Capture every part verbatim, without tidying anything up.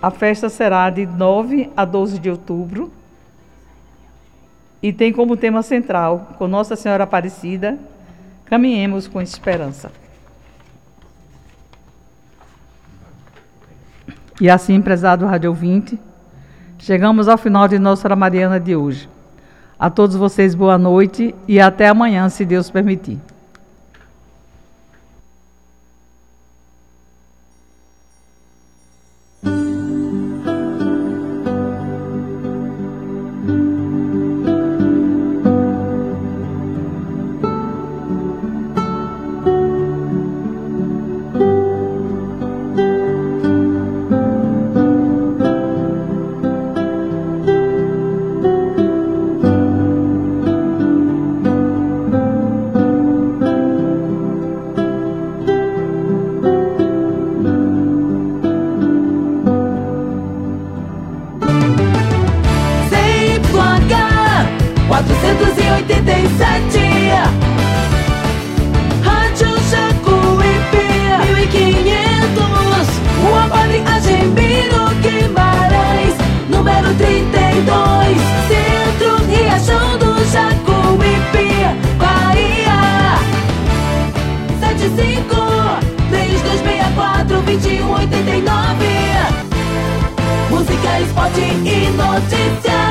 A festa será de nove a doze de outubro e tem como tema central, com Nossa Senhora Aparecida, caminhemos com esperança. E assim, prezado rádio ouvinte, chegamos ao final de Nossa Mariana de hoje. A todos vocês, boa noite e até amanhã, se Deus permitir. quatrocentos e oitenta e sete, Rádio Jacuípe, mil e quinhentos, Rua Padre Agembiro Guimarães, número trinta e dois, Centro Riachão do Jacuípe, Bahia. Sete cinco, três dois seis quatro, dois um oito nove. Música, esporte e notícia.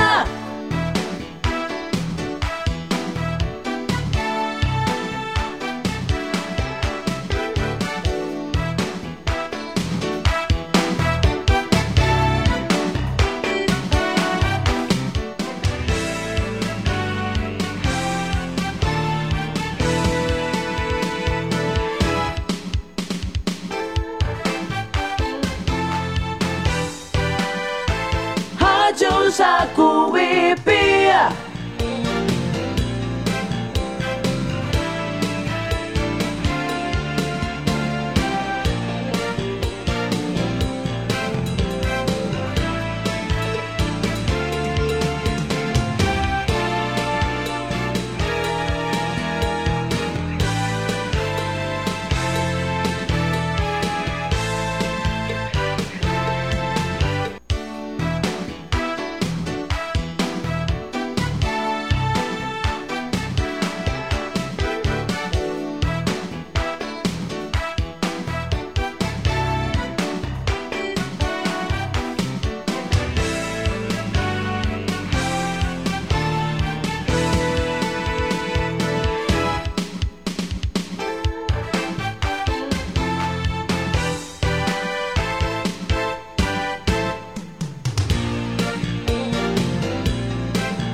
Rádio Jacuípe.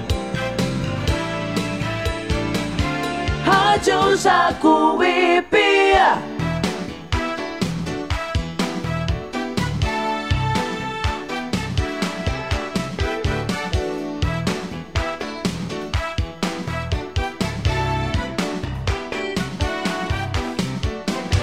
Rádio Jacuípe.